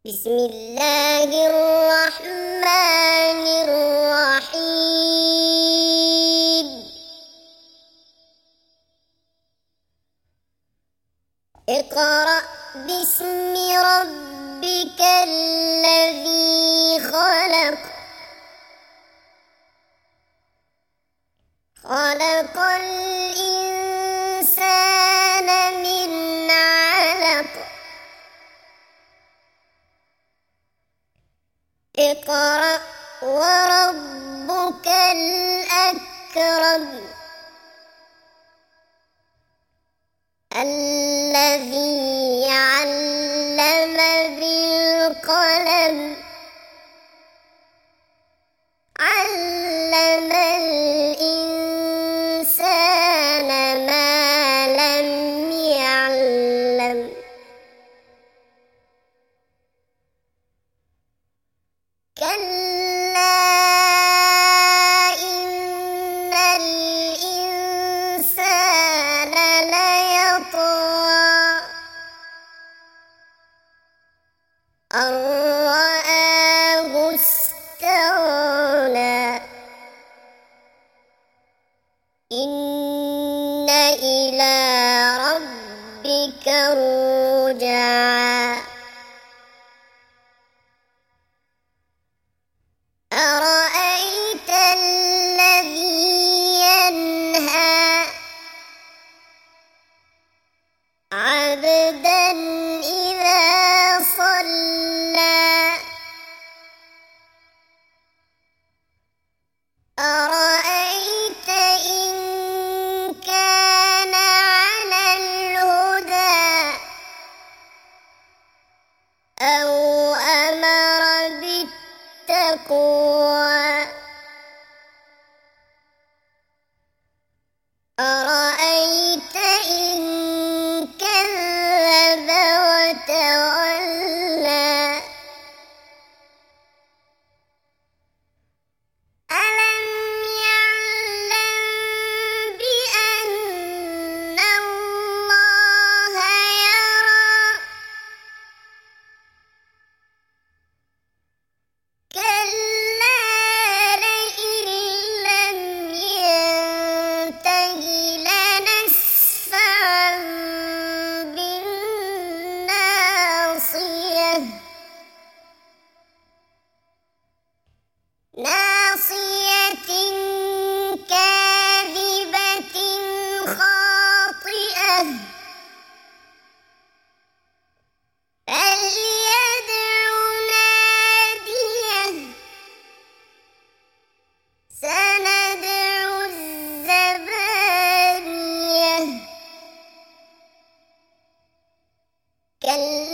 بسم الله الرحمن الرحيم. اقرأ باسم ربك الذي خلق. خلق الإنسان من علق. اقرأ وربك الأكرم الذي علم بالقلم. علم الإنسان ما لم يعلم. كلا إن الإنسان ليطغى أن رآه استغنى. إن إلى ربك الرجعى. أرأيت الذي ينهى عبدا إذا صلى. أرأيت إن كان على الهدى أو أمر بالتقوى. أرأيت إن كذب وتولى. ألم يعلم بأن الله يرى. كلا لئن لم ينته لنسفعا بالناصية. ناصية كاذبة خاطئة. فليدع ناديه. سندع الزبانية. كلا